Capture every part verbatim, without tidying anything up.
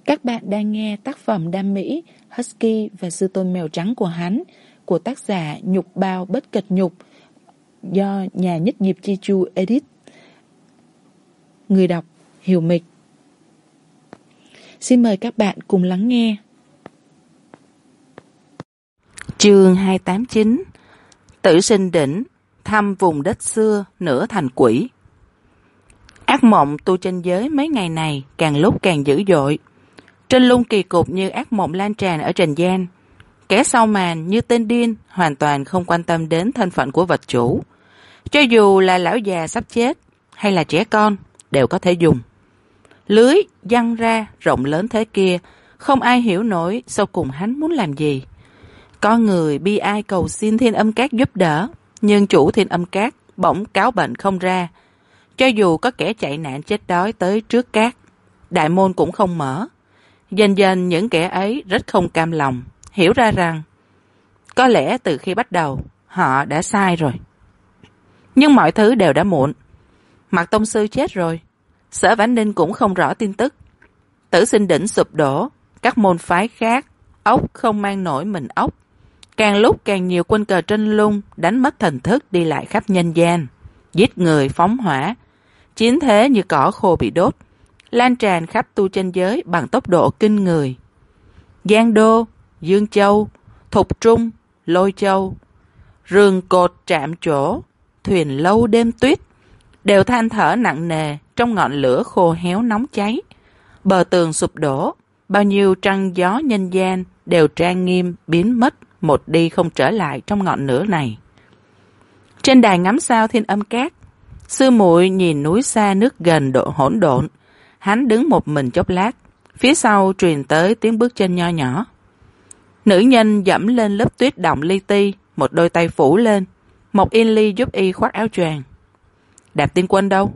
Các bạn đang nghe tác phẩm Đam Mỹ, Husky và Sư Tôn Mèo Trắng của hắn của tác giả Nhục Bao Bất Cật Nhục do nhà Nhất Diệp Chi Chu edit. Người đọc Hiểu Mịch. Xin mời các bạn cùng lắng nghe. Chương hai tám chín. Tử sinh đỉnh, thăm vùng đất xưa nửa thành quỷ. Ác mộng tu chân giới mấy ngày này càng lúc càng dữ dội. Trên lung kỳ cục như ác mộng lan tràn ở trần gian. Kẻ sau màn như tên điên, hoàn toàn không quan tâm đến thân phận của vật chủ. Cho dù là lão già sắp chết hay là trẻ con đều có thể dùng. Lưới giăng ra rộng lớn thế kia, không ai hiểu nổi sau cùng hắn muốn làm gì. Có người bi ai cầu xin Thiên Âm Các giúp đỡ, nhưng chủ Thiên Âm Các bỗng cáo bệnh không ra. Cho dù có kẻ chạy nạn chết đói tới trước các, đại môn cũng không mở. Dần dần những kẻ ấy rất không cam lòng, hiểu ra rằng có lẽ từ khi bắt đầu họ đã sai rồi. Nhưng mọi thứ đều đã muộn. Mạc Tông Sư chết rồi, Sở Vãn Ninh cũng không rõ tin tức. Tử sinh đỉnh sụp đổ, các môn phái khác ốc không mang nổi mình ốc. Càng lúc càng nhiều quân cờ trên lung đánh mất thần thức đi lại khắp nhân gian, giết người phóng hỏa, chiến thế như cỏ khô bị đốt, lan tràn khắp tu chân giới bằng tốc độ kinh người. Giang Đô, Dương Châu, Thục Trung, Lôi Châu, rừng cột trạm chỗ, thuyền lâu đêm tuyết đều than thở nặng nề trong ngọn lửa khô héo nóng cháy. Bờ tường sụp đổ, bao nhiêu trăng gió nhân gian đều trang nghiêm biến mất một đi không trở lại trong ngọn lửa này. Trên đài ngắm sao Thiên Âm Các, sư muội nhìn núi xa nước gần độ hỗn độn. Hắn đứng một mình chốc lát, phía sau truyền tới tiếng bước chân nho nhỏ. Nữ nhân dẫm lên lớp tuyết động li ti, một đôi tay phủ lên. Mộc Yên Ly giúp y khoác áo choàng. Đạp Tiên Quân đâu?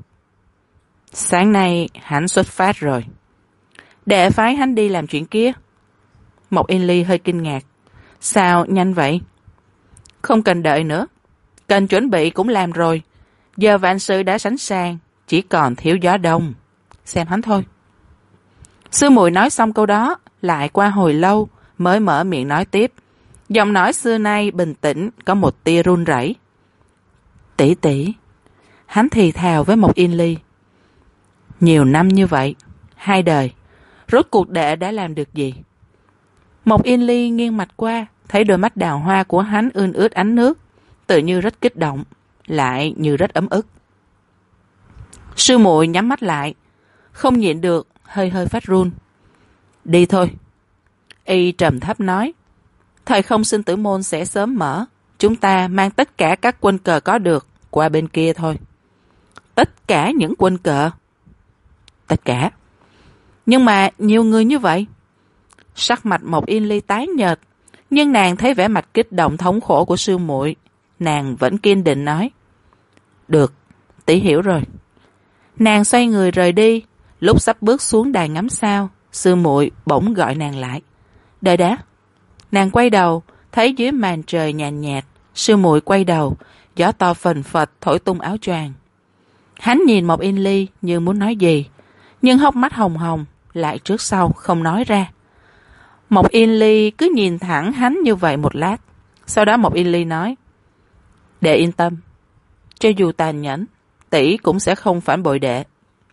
Sáng nay hắn xuất phát rồi. Đệ phái hắn đi làm chuyện kia. Mộc Yên Ly hơi kinh ngạc. Sao nhanh vậy? Không cần đợi nữa, cần chuẩn bị cũng làm rồi. Giờ vạn sự đã sẵn sàng, chỉ còn thiếu gió đông. Xem hắn thôi. Sư muội nói xong câu đó, lại qua hồi lâu mới mở miệng nói tiếp. Giọng nói xưa nay bình tĩnh, có một tia run rẩy. Tỷ tỷ. Hắn thì thào với Mộc Yên Ly. Nhiều năm như vậy, hai đời, rốt cuộc đệ đã làm được gì? Mộc Yên Ly nghiêng mặt qua, thấy đôi mắt đào hoa của hắn ươn ướt ánh nước, tự như rất kích động, lại như rất ấm ức. Sư muội nhắm mắt lại, không nhịn được, hơi hơi phát run. Đi thôi. Y trầm thấp nói. Thời không sinh tử môn sẽ sớm mở, chúng ta mang tất cả các quân cờ có được qua bên kia thôi. Tất cả những quân cờ? Tất cả. Nhưng mà nhiều người như vậy. Sắc mặt Mộc Yên Ly tái nhợt, nhưng nàng thấy vẻ mặt kích động thống khổ của sư muội, nàng vẫn kiên định nói. Được, tỷ hiểu rồi. Nàng xoay người rời đi, lúc sắp bước xuống đài ngắm sao, sư muội bỗng gọi nàng lại. Đợi đã. Nàng quay đầu, thấy dưới màn trời nhàn nhạt, sư muội quay đầu, gió to phần phật thổi tung áo choàng. Hắn nhìn Mộc Yên Ly như muốn nói gì, nhưng hốc mắt hồng hồng, lại trước sau không nói ra. Mộc Yên Ly cứ nhìn thẳng hắn như vậy một lát, sau đó Mộc Yên Ly nói. Đệ yên tâm, cho dù tàn nhẫn, tỷ cũng sẽ không phản bội đệ.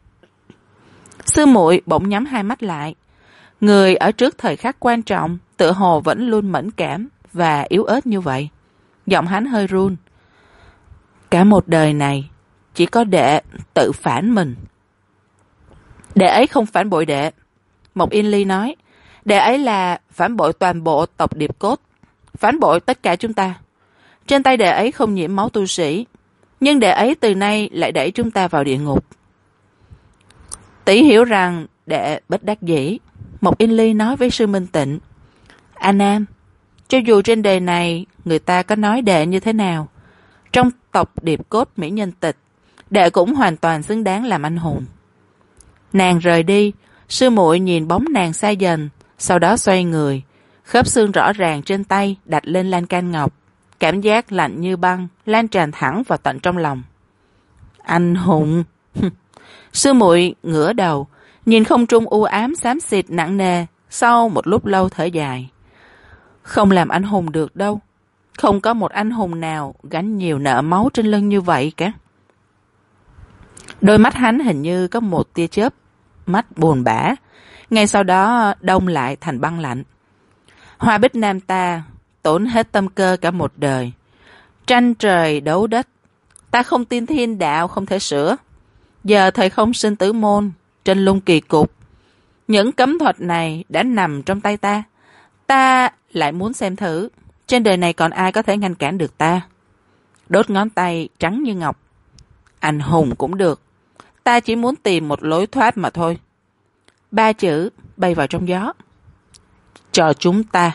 Sư muội bỗng nhắm hai mắt lại. Người ở trước thời khắc quan trọng tựa hồ vẫn luôn mẫn cảm và yếu ớt như vậy. Giọng hắn hơi run. Cả một đời này chỉ có đệ tự phản mình. Đệ ấy không phản bội đệ, Mộc Yên Ly nói. Đệ ấy là phản bội toàn bộ tộc Điệp Cốt, phản bội tất cả chúng ta. Trên tay đệ ấy không nhiễm máu tu sĩ, nhưng đệ ấy từ nay lại đẩy chúng ta vào địa ngục. Tỷ hiểu rằng đệ bất đắc dĩ, Mộc Yên Ly nói với sư Minh Tịnh. A Nam, cho dù trên đời này người ta có nói đệ như thế nào, trong tộc Điệp Cốt Mỹ Nhân Tịch, đệ cũng hoàn toàn xứng đáng làm anh hùng. Nàng rời đi, sư muội nhìn bóng nàng xa dần, sau đó xoay người, khớp xương rõ ràng trên tay đặt lên lan can ngọc, cảm giác lạnh như băng lan tràn thẳng vào tận trong lòng. Anh hùng. Sư muội ngửa đầu, nhìn không trung u ám xám xịt nặng nề, sau một lúc lâu thở dài. Không làm anh hùng được đâu. Không có một anh hùng nào gánh nhiều nợ máu trên lưng như vậy cả. Đôi mắt hắn hình như có một tia chớp mắt buồn bã, ngay sau đó đông lại thành băng lạnh. Hoa Bích Nam ta tổn hết tâm cơ cả một đời, tranh trời đấu đất. Ta không tin thiên đạo không thể sửa. Giờ thời không sinh tử môn, trên lung kỳ cục, những cấm thuật này đã nằm trong tay ta. Ta lại muốn xem thử, trên đời này còn ai có thể ngăn cản được ta. Đốt ngón tay trắng như ngọc. Anh hùng cũng được. Ta chỉ muốn tìm một lối thoát mà thôi. Ba chữ bay vào trong gió. Cho chúng ta.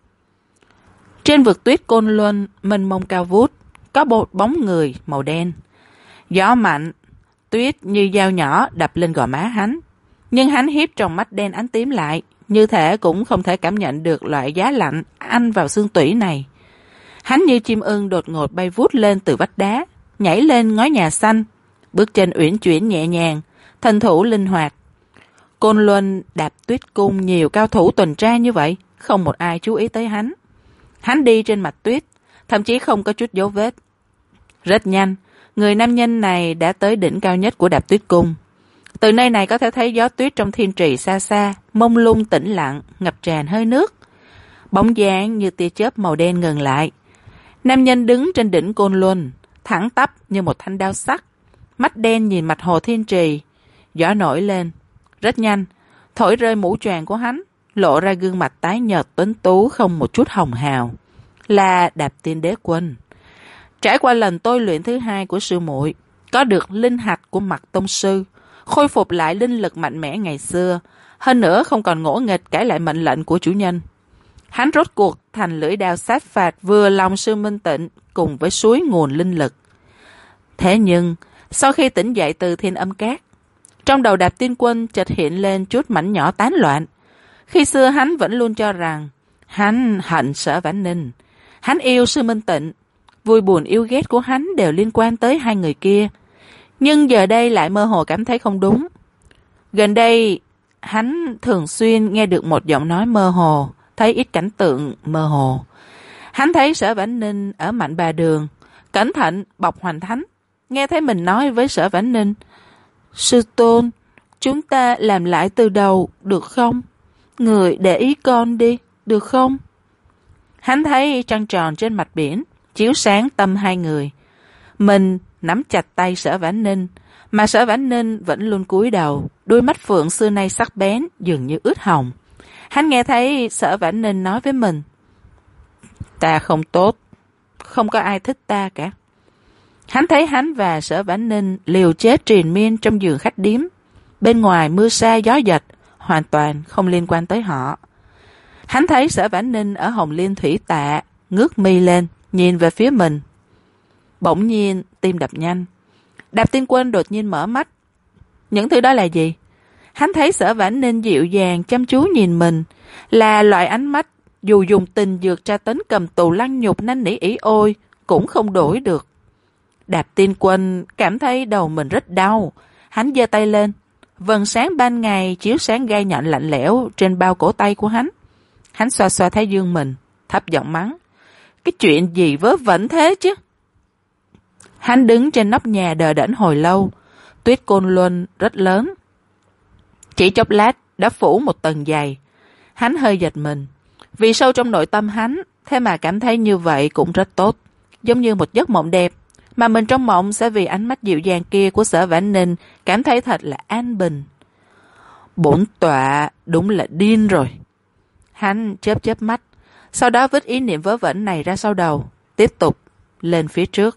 Trên vực tuyết Côn Luân mênh mông cao vút, có một bóng người màu đen. Gió mạnh, tuyết như dao nhỏ đập lên gò má hắn. Nhưng hắn hiếp trong mắt đen ánh tím lại, như thể cũng không thể cảm nhận được loại giá lạnh ăn vào xương tủy này. Hắn như chim ưng đột ngột bay vút lên từ vách đá, nhảy lên ngói nhà xanh, bước chân uyển chuyển nhẹ nhàng, thân thủ linh hoạt. Côn Luân đạp tuyết cung nhiều cao thủ tuần tra như vậy, không một ai chú ý tới hắn. Hắn đi trên mặt tuyết, thậm chí không có chút dấu vết. Rất nhanh, người nam nhân này đã tới đỉnh cao nhất của đạp tuyết cung. Từ nơi này có thể thấy gió tuyết trong thiên trì xa xa, mông lung tĩnh lặng, ngập tràn hơi nước. Bóng dáng như tia chớp màu đen ngừng lại. Nam nhân đứng trên đỉnh Côn Luân, thẳng tắp như một thanh đao sắc, mắt đen nhìn mặt hồ thiên trì. Gió nổi lên, rất nhanh, thổi rơi mũ choàng của hắn, lộ ra gương mặt tái nhợt tuấn tú không một chút hồng hào. Là Đạp Tiên Đế Quân. Trải qua lần tôi luyện thứ hai của sư muội, có được linh hạch của Mạc tông sư, khôi phục lại linh lực mạnh mẽ ngày xưa, hơn nữa không còn ngỗ nghịch cãi lại mệnh lệnh của chủ nhân. Hắn rốt cuộc thành lưỡi đao sát phạt vừa lòng sư Minh Tịnh cùng với suối nguồn linh lực. Thế nhưng, sau khi tỉnh dậy từ Thiên Âm Cát, trong đầu Đạp Tiên Quân chợt hiện lên chút mảnh nhỏ tán loạn. Khi xưa hắn vẫn luôn cho rằng hắn hận Sở Vãn Ninh, hắn yêu sư Minh Tịnh, vui buồn yêu ghét của hắn đều liên quan tới hai người kia. Nhưng giờ đây lại mơ hồ cảm thấy không đúng. Gần đây, hắn thường xuyên nghe được một giọng nói mơ hồ, thấy ít cảnh tượng mơ hồ. Hắn thấy Sở Vãn Ninh ở Mạnh Bà Đường, cẩn thận bọc Hoành Thánh, nghe thấy mình nói với Sở Vãn Ninh: Sư tôn, chúng ta làm lại từ đầu, được không? Người để ý con đi, được không? Hắn thấy trăng tròn trên mặt biển, chiếu sáng tâm hai người. Mình nắm chặt tay Sở Vãn Ninh, mà Sở Vãn Ninh vẫn luôn cúi đầu, đôi mắt phượng xưa nay sắc bén, dường như ướt hồng. Hắn nghe thấy Sở Vãn Ninh nói với mình: Ta không tốt, không có ai thích ta cả. Hắn thấy hắn và Sở Vãn Ninh liều chết triền miên trong giường khách điếm. Bên ngoài mưa sa gió giật, hoàn toàn không liên quan tới họ. Hắn thấy Sở Vãn Ninh ở Hồng Liên Thủy Tạ, ngước mi lên, nhìn về phía mình. Bỗng nhiên, tim đập nhanh. Đạp Tiên Quân đột nhiên mở mắt. Những thứ đó là gì? Hắn thấy Sở Vãn Ninh dịu dàng, chăm chú nhìn mình, là loại ánh mắt dù dùng tình dược tra tấn cầm tù lăng nhục năn nỉ ỉ ôi, cũng không đổi được. Đạp Tiên Quân cảm thấy đầu mình rất đau. Hắn giơ tay lên, vầng sáng ban ngày chiếu sáng gai nhọn lạnh lẽo trên bao cổ tay của hắn. Hắn xoa xoa thái dương mình, thấp giọng mắng: Cái chuyện gì vớ vẩn thế chứ? Hắn đứng trên nóc nhà đờ đẫn hồi lâu. Tuyết Côn Luân rất lớn, chỉ chốc lát đã phủ một tầng dày. Hắn hơi giật mình, vì sâu trong nội tâm hắn, thế mà cảm thấy như vậy cũng rất tốt, giống như một giấc mộng đẹp, mà mình trong mộng sẽ vì ánh mắt dịu dàng kia của Sở Vãn Ninh cảm thấy thật là an bình. Bổn tọa đúng là điên rồi. Hắn chớp chớp mắt, sau đó vứt ý niệm vớ vẩn này ra sau đầu, tiếp tục lên phía trước.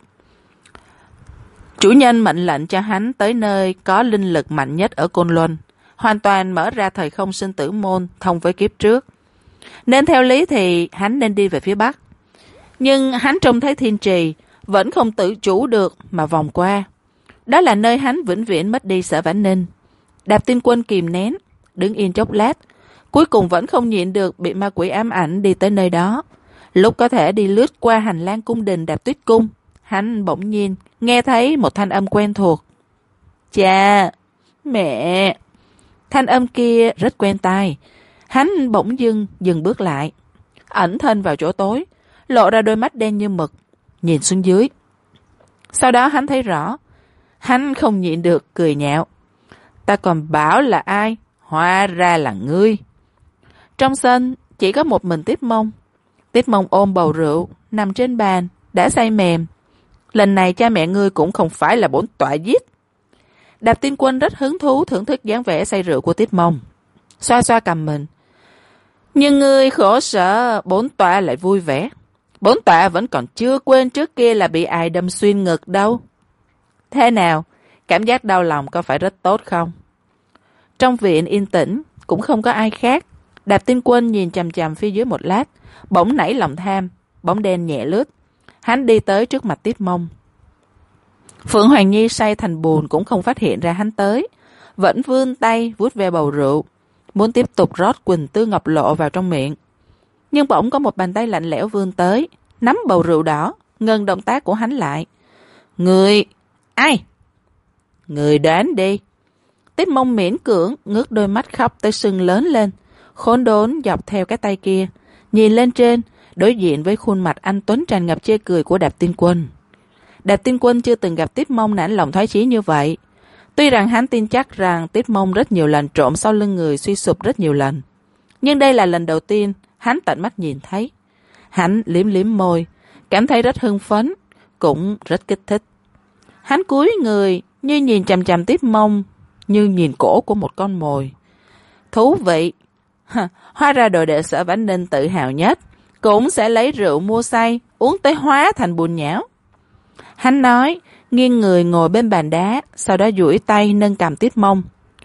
Chủ nhân mệnh lệnh cho hắn tới nơi có linh lực mạnh nhất ở Côn Luân, hoàn toàn mở ra thời không sinh tử môn thông với kiếp trước. Nên theo lý thì hắn nên đi về phía Bắc. Nhưng hắn trông thấy thiên trì, vẫn không tự chủ được mà vòng qua. Đó là nơi hắn vĩnh viễn mất đi Sở Vãn Ninh. Đạp Tiên Quân kìm nén, đứng yên chốc lát, cuối cùng vẫn không nhịn được bị ma quỷ ám ảnh đi tới nơi đó. Lúc có thể đi lướt qua hành lang cung đình Đạp Tuyết Cung, hắn bỗng nhiên nghe thấy một thanh âm quen thuộc. Cha, mẹ. Thanh âm kia rất quen tai. Hắn bỗng dưng dừng bước lại, ẩn thân vào chỗ tối, lộ ra đôi mắt đen như mực, nhìn xuống dưới. Sau đó hắn thấy rõ, hắn không nhịn được cười nhạo. Ta còn bảo là ai, hóa ra là ngươi. Trong sân chỉ có một mình Tiết Mông. Tiết Mông ôm bầu rượu, nằm trên bàn, đã say mềm. Lần này cha mẹ ngươi cũng không phải là bổn tọa giết. Đạp Tiên Quân rất hứng thú thưởng thức dáng vẻ say rượu của Tiết Mông, xoa xoa cầm mình. Nhưng ngươi khổ sở, bổn tọa lại vui vẻ. Bổn tọa vẫn còn chưa quên trước kia là bị ai đâm xuyên ngực đâu. Thế nào, cảm giác đau lòng có phải rất tốt không? Trong viện yên tĩnh, cũng không có ai khác. Đạp Tiên Quân nhìn chằm chằm phía dưới một lát, bỗng nảy lòng tham, bóng đen nhẹ lướt. Hắn đi tới trước mặt Tiết Mông. Phượng Hoàng Nhi say thành bùn cũng không phát hiện ra hắn tới, vẫn vươn tay vuốt ve bầu rượu, muốn tiếp tục rót Quỳnh Tư Ngọc Lộ vào trong miệng. Nhưng bỗng có một bàn tay lạnh lẽo vươn tới, nắm bầu rượu đỏ, ngừng động tác của hắn lại. Người... ai? Người đến đi. Tiết Mông miễn cưỡng ngước đôi mắt khóc tới sưng lớn lên, khốn đốn dọc theo cái tay kia, nhìn lên trên, đối diện với khuôn mặt anh tuấn tràn ngập chê cười của Đạp Tiên Quân. Đạp Tiên Quân chưa từng gặp Tiết Mông nản lòng thoái chí như vậy. Tuy rằng hắn tin chắc rằng Tiết Mông rất nhiều lần trộm sau lưng người suy sụp rất nhiều lần, nhưng đây là lần đầu tiên hắn tận mắt nhìn thấy. Hắn liếm liếm môi, cảm thấy rất hưng phấn, cũng rất kích thích. Hắn cúi người như nhìn chằm chằm Tiết Mông, như nhìn cổ của một con mồi. Thú vị! Hóa ra đội đệ Sở Vãn Ninh tự hào nhất cũng sẽ lấy rượu mua say, uống tới hóa thành bùn nhão. Hắn nói, nghiêng người ngồi bên bàn đá, sau đó duỗi tay nâng cằm Tiết Mông.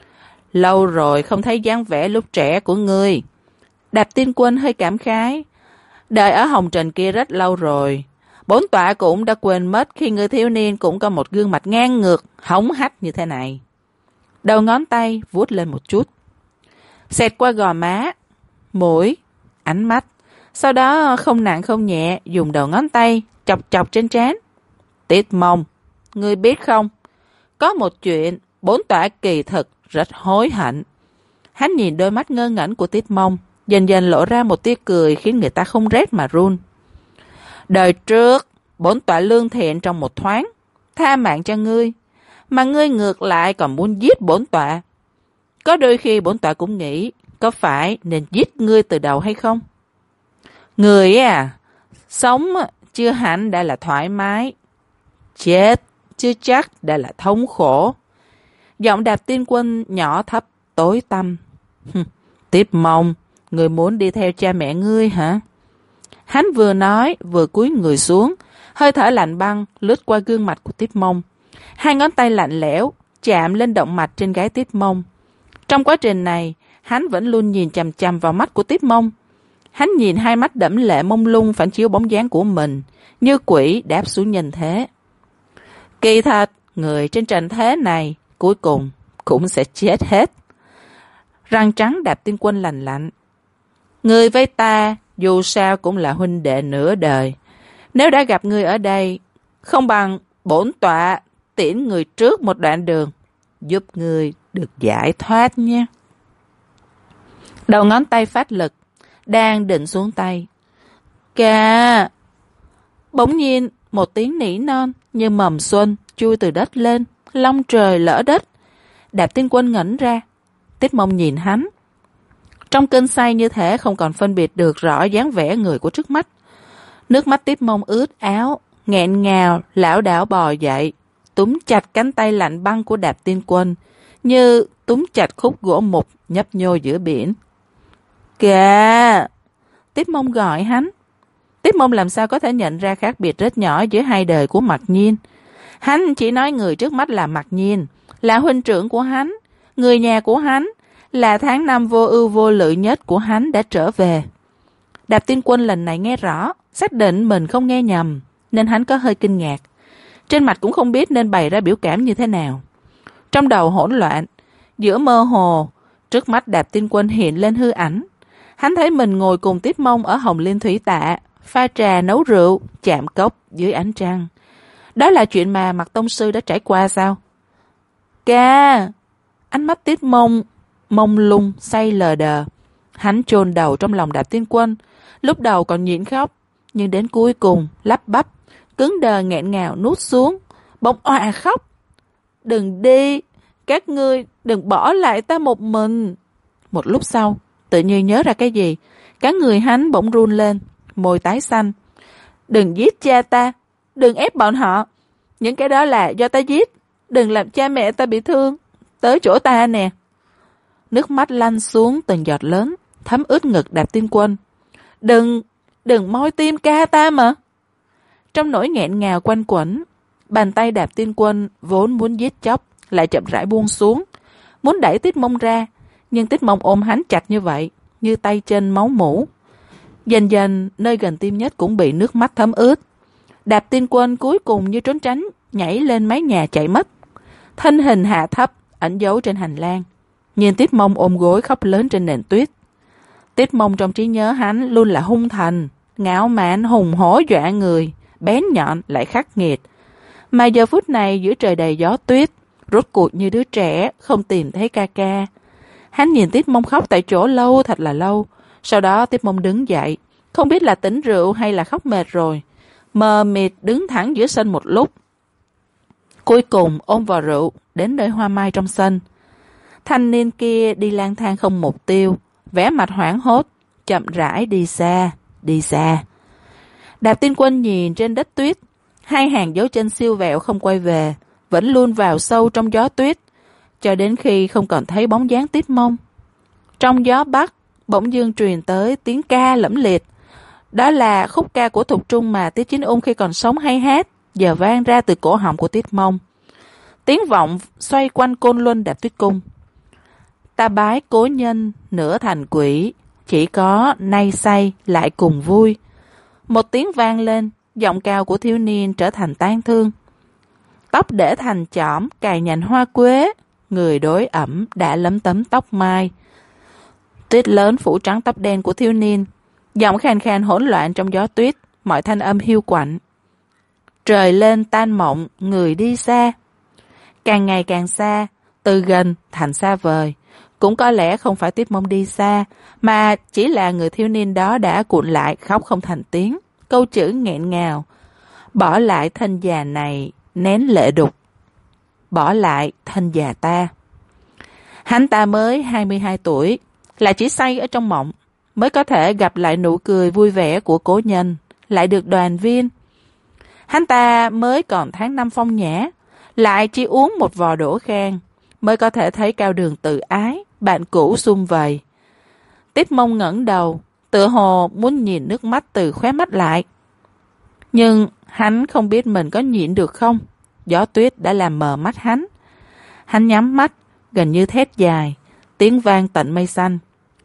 Lâu rồi không thấy dáng vẻ lúc trẻ của ngươi. Đạp Tiên Quân hơi cảm khái. Đời ở Hồng Trần kia rất lâu rồi. Bổn tọa cũng đã quên mất khi người thiếu niên cũng có một gương mặt ngang ngược, hống hách như thế này. Đầu ngón tay vuốt lên một chút, xẹt qua gò má, mũi, ánh mắt. Sau đó không nặng không nhẹ dùng đầu ngón tay chọc chọc trên trán. Tiết Mông, ngươi biết không, có một chuyện bổn tọa kỳ thực rất hối hận. Hắn nhìn đôi mắt ngơ ngẩn của Tiết Mông, dần dần lộ ra một tia cười khiến người ta không rét mà run. Đời trước, bổn tọa lương thiện trong một thoáng, tha mạng cho ngươi, mà ngươi ngược lại còn muốn giết bổn tọa. Có đôi khi bổn tọa cũng nghĩ, có phải nên giết ngươi từ đầu hay không? Người à, sống chưa hẳn đã là thoải mái, chết chưa chắc đã là thống khổ. Giọng Đạp Tiên Quân nhỏ thấp tối tăm. Tiết Mông, người muốn đi theo cha mẹ ngươi hả? Hắn vừa nói vừa cúi người xuống, hơi thở lạnh băng lướt qua gương mặt của Tiết Mông. Hai ngón tay lạnh lẽo chạm lên động mạch trên gáy Tiết Mông. Trong quá trình này, hắn vẫn luôn nhìn chằm chằm vào mắt của Tiết Mông. Hắn nhìn hai mắt đẫm lệ mông lung phản chiếu bóng dáng của mình, như quỷ đáp xuống nhân thế. Kỳ thật, người trên trần thế này cuối cùng cũng sẽ chết hết. Răng trắng Đạp Tiên Quân lành lạnh. Người với ta dù sao cũng là huynh đệ nửa đời. Nếu đã gặp ngươi ở đây, không bằng bổn tọa tiễn người trước một đoạn đường, giúp ngươi được giải thoát nha. Đầu ngón tay phát lực, đang định xuống tay. Ca! Bỗng nhiên, một tiếng nỉ non như mầm xuân chui từ đất lên, long trời lỡ đất. Đạp Tiên Quân ngẩn ra, Tiết Mông nhìn hắn. Trong cơn say như thể không còn phân biệt được rõ dáng vẻ người của trước mắt. Nước mắt Tiết Mông ướt áo, nghẹn ngào, lảo đảo bò dậy, túm chặt cánh tay lạnh băng của Đạp Tiên Quân, như túm chặt khúc gỗ mục nhấp nhô giữa biển. Kìa! Tiết Mông gọi hắn. Tiết Mông làm sao có thể nhận ra khác biệt rất nhỏ giữa hai đời của Mặc Nhiên. Hắn chỉ nói người trước mắt là Mặc Nhiên, là huynh trưởng của hắn, người nhà của hắn, là tháng năm vô ưu vô lự nhất của hắn đã trở về. Đạp Tiên Quân lần này nghe rõ, xác định mình không nghe nhầm, nên hắn có hơi kinh ngạc. Trên mặt cũng không biết nên bày ra biểu cảm như thế nào. Trong đầu hỗn loạn, giữa mơ hồ, trước mắt Đạp Tiên Quân hiện lên hư ảnh. Hắn thấy mình ngồi cùng Tiết Mông ở Hồng Liên Thủy Tạ, pha trà nấu rượu, chạm cốc dưới ánh trăng. Đó là chuyện mà Mạc Tông Sư đã trải qua sao? Ca! Ánh mắt Tiết Mông mông lung, say lờ đờ. Hắn chôn đầu trong lòng Đạp Tiên Quân, lúc đầu còn nhịn khóc, nhưng đến cuối cùng lắp bắp, cứng đờ nghẹn ngào nuốt xuống, bỗng òa khóc. Đừng đi, các ngươi đừng bỏ lại ta một mình. Một lúc sau, tự nhiên nhớ ra cái gì, cả người hắn bỗng run lên, môi tái xanh. Đừng giết cha ta, đừng ép bọn họ. Những cái đó là do ta giết, đừng làm cha mẹ ta bị thương. Tới chỗ ta nè. Nước mắt lăn xuống từng giọt lớn, thấm ướt ngực Đạp Tiên Quân. Đừng, đừng moi tim ca ta mà. Trong nỗi nghẹn ngào quanh quẩn, bàn tay Đạp Tiên Quân vốn muốn giết chóc lại chậm rãi buông xuống, muốn đẩy Tiết Mông ra, nhưng Tiết Mông ôm hắn chặt như vậy, như tay chân máu mủ. Dần dần, nơi gần tim nhất cũng bị nước mắt thấm ướt. Đạp Tiên Quân cuối cùng như trốn tránh, nhảy lên mái nhà chạy mất. Thân hình hạ thấp, ẩn giấu trên hành lang. Nhìn Tiết Mông ôm gối khóc lớn trên nền tuyết. Tiết Mông trong trí nhớ hắn luôn là hung thần, ngạo mạn, hùng hổ dọa người, bén nhọn lại khắc nghiệt. Mà giờ phút này giữa trời đầy gió tuyết, rốt cuộc như đứa trẻ không tìm thấy ca ca. Hắn nhìn Tiết Mông khóc tại chỗ lâu thật là lâu. Sau đó Tiết Mông đứng dậy, không biết là tỉnh rượu hay là khóc mệt rồi, mờ mịt đứng thẳng giữa sân một lúc. Cuối cùng ôm vào rượu đến nơi hoa mai trong sân. Thanh niên kia đi lang thang không mục tiêu, vẻ mặt hoảng hốt, chậm rãi đi xa, đi xa. Đạp Tiên Quân nhìn trên đất tuyết, hai hàng dấu chân siêu vẹo không quay về, vẫn luôn vào sâu trong gió tuyết, cho đến khi không còn thấy bóng dáng Tiết Mông. Trong gió bắc, bỗng dưng truyền tới tiếng ca lẫm liệt. Đó là khúc ca của Thục Trung mà Tiết Chính Ung khi còn sống hay hát, giờ vang ra từ cổ họng của Tiết Mông. Tiếng vọng xoay quanh côn luân Đạp Tuyết Cung. Ta bái cố nhân nửa thành quỷ, chỉ có nay say lại cùng vui. Một tiếng vang lên, giọng cao của thiếu niên trở thành tang thương. Tóc để thành chỏm, cài nhành hoa quế, người đối ẩm đã lấm tấm tóc mai. Tuyết lớn phủ trắng tóc đen của thiếu niên, giọng khàn khàn hỗn loạn trong gió tuyết, mọi thanh âm hiu quạnh. Trời lên tan mộng, người đi xa. Càng ngày càng xa, từ gần thành xa vời. Cũng có lẽ không phải Tiết Mông đi xa, mà chỉ là người thiếu niên đó đã cuộn lại khóc không thành tiếng, câu chữ nghẹn ngào. Bỏ lại thân già này, nén lệ đục. Bỏ lại thân già ta. Hắn ta mới hai mươi hai tuổi, là chỉ say ở trong mộng, mới có thể gặp lại nụ cười vui vẻ của cố nhân, lại được đoàn viên. Hắn ta mới còn tháng năm phong nhã, lại chỉ uống một vò đổ khan, mới có thể thấy Cao Đường tự ái, bạn cũ sum vầy. Tiết Mông ngẩng đầu, tựa hồ muốn nhìn nước mắt từ khóe mắt lại. Nhưng hắn không biết mình có nhịn được không, gió tuyết đã làm mờ mắt hắn. Hắn nhắm mắt, gần như thét dài, tiếng vang tận mây xanh.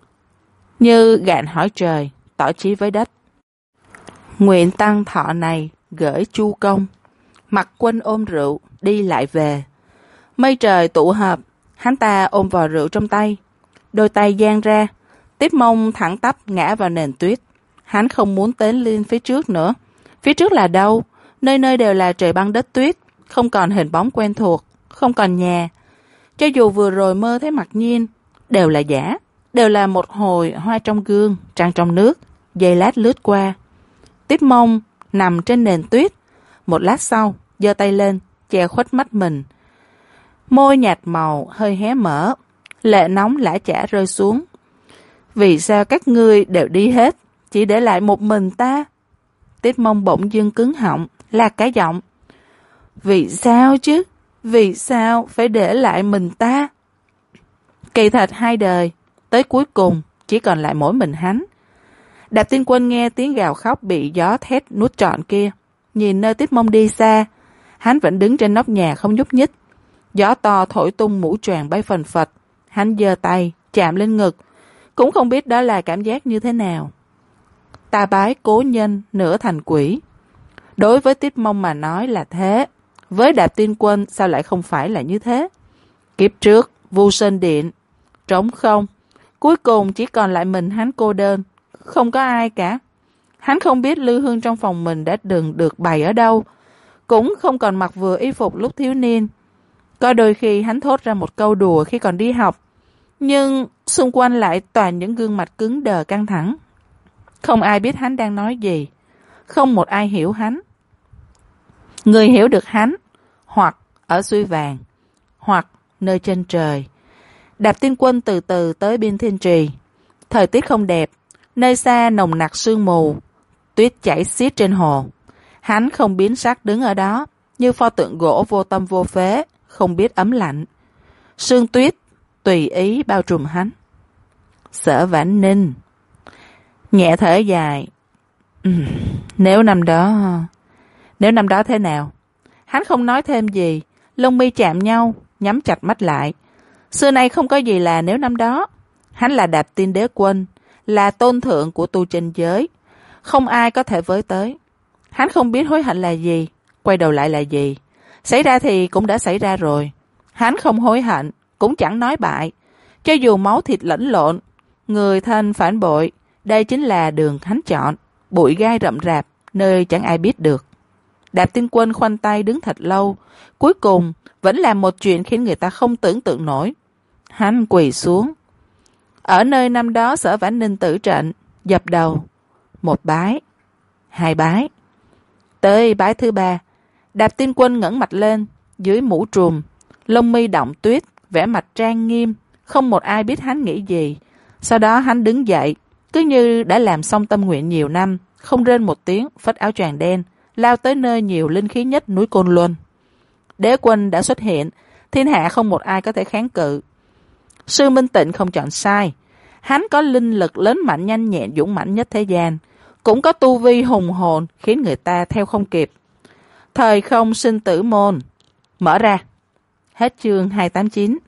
Như gạn hỏi trời, tỏ chí với đất. Nguyện tăng thọ này gửi Chu Công. Mặc Quân ôm rượu, đi lại về. Mây trời tụ hợp, hắn ta ôm vò rượu trong tay. Đôi tay giang ra, Tiết Mông thẳng tắp ngã vào nền tuyết. Hắn không muốn tiến lên phía trước nữa. Phía trước là đâu? Nơi nơi đều là trời băng đất tuyết, không còn hình bóng quen thuộc, không còn nhà. Cho dù vừa rồi mơ thấy Mặc Nhiên, đều là giả, đều là một hồi hoa trong gương, trăng trong nước, giây lát lướt qua. Tiết Mông nằm trên nền tuyết, một lát sau, giơ tay lên, che khuất mắt mình. Môi nhạt màu, hơi hé mở, lệ nóng lã chả rơi xuống. Vì sao các ngươi đều đi hết, chỉ để lại một mình ta? Tiết Mông bỗng dưng cứng họng, lạc cả giọng. Vì sao chứ? Vì sao phải để lại mình ta? Kỳ thật hai đời, tới cuối cùng chỉ còn lại mỗi mình hắn. Đạp Tiên Quân nghe tiếng gào khóc bị gió thét nuốt trọn kia, nhìn nơi Tiết Mông đi xa, hắn vẫn đứng trên nóc nhà không nhúc nhích. Gió to thổi tung mũ choàng bay phần phật, hắn giơ tay chạm lên ngực, cũng không biết đó là cảm giác như thế nào. Ta bái cố nhân nửa thành quỷ. Đối với Tiết Mông mà nói là thế, với Đạp Tiên Quân sao lại không phải là như thế? Kiếp trước, Vu Sơn Điện, trống không, cuối cùng chỉ còn lại mình hắn cô đơn, không có ai cả. Hắn không biết lư hương trong phòng mình đã đừng được bày ở đâu, cũng không còn mặc vừa y phục lúc thiếu niên. Có đôi khi hắn thốt ra một câu đùa khi còn đi học. Nhưng xung quanh lại toàn những gương mặt cứng đờ căng thẳng. Không ai biết hắn đang nói gì. Không một ai hiểu hắn. Người hiểu được hắn, hoặc ở suối vàng, hoặc nơi chân trời. Đạp Tiên Quân từ từ tới biên thiên trì. Thời tiết không đẹp, nơi xa nồng nặc sương mù, tuyết chảy xiết trên hồ. Hắn không biến sắc đứng ở đó, như pho tượng gỗ vô tâm vô phế, không biết ấm lạnh. Sương tuyết tùy ý bao trùm hắn. Sở Vãn Ninh nhẹ thở dài. Uhm, nếu năm đó... Nếu năm đó thế nào? Hắn không nói thêm gì, lông mi chạm nhau, nhắm chặt mắt lại. Xưa nay không có gì là nếu năm đó. Hắn là Đạp Tiên Đế Quân, là tôn thượng của tu chân giới. Không ai có thể với tới. Hắn không biết hối hận là gì, quay đầu lại là gì. Xảy ra thì cũng đã xảy ra rồi. Hắn không hối hận, cũng chẳng nói bại. Cho dù máu thịt lẫn lộn, người thân phản bội, đây chính là đường hắn chọn. Bụi gai rậm rạp, nơi chẳng ai biết được. Đạp Tiên Quân khoanh tay đứng thật lâu, cuối cùng vẫn làm một chuyện khiến người ta không tưởng tượng nổi. Hắn quỳ xuống. Ở nơi năm đó Sở Vãn Ninh tử trận, dập đầu. Một bái, hai bái. Tới bái thứ ba, Đạp Tiên Quân ngẩng mặt lên, dưới mũ trùm, lông mi đọng tuyết, vẻ mặt trang nghiêm, không một ai biết hắn nghĩ gì. Sau đó hắn đứng dậy, cứ như đã làm xong tâm nguyện nhiều năm, không rên một tiếng, phất áo choàng đen, lao tới nơi nhiều linh khí nhất núi Côn Luân. Đế quân đã xuất hiện, thiên hạ không một ai có thể kháng cự. Sư Minh Tịnh không chọn sai. Hắn có linh lực lớn mạnh nhanh nhẹn dũng mãnh nhất thế gian, cũng có tu vi hùng hồn khiến người ta theo không kịp. Thời không sinh tử môn mở ra. Hết chương hai trăm tám mươi chín.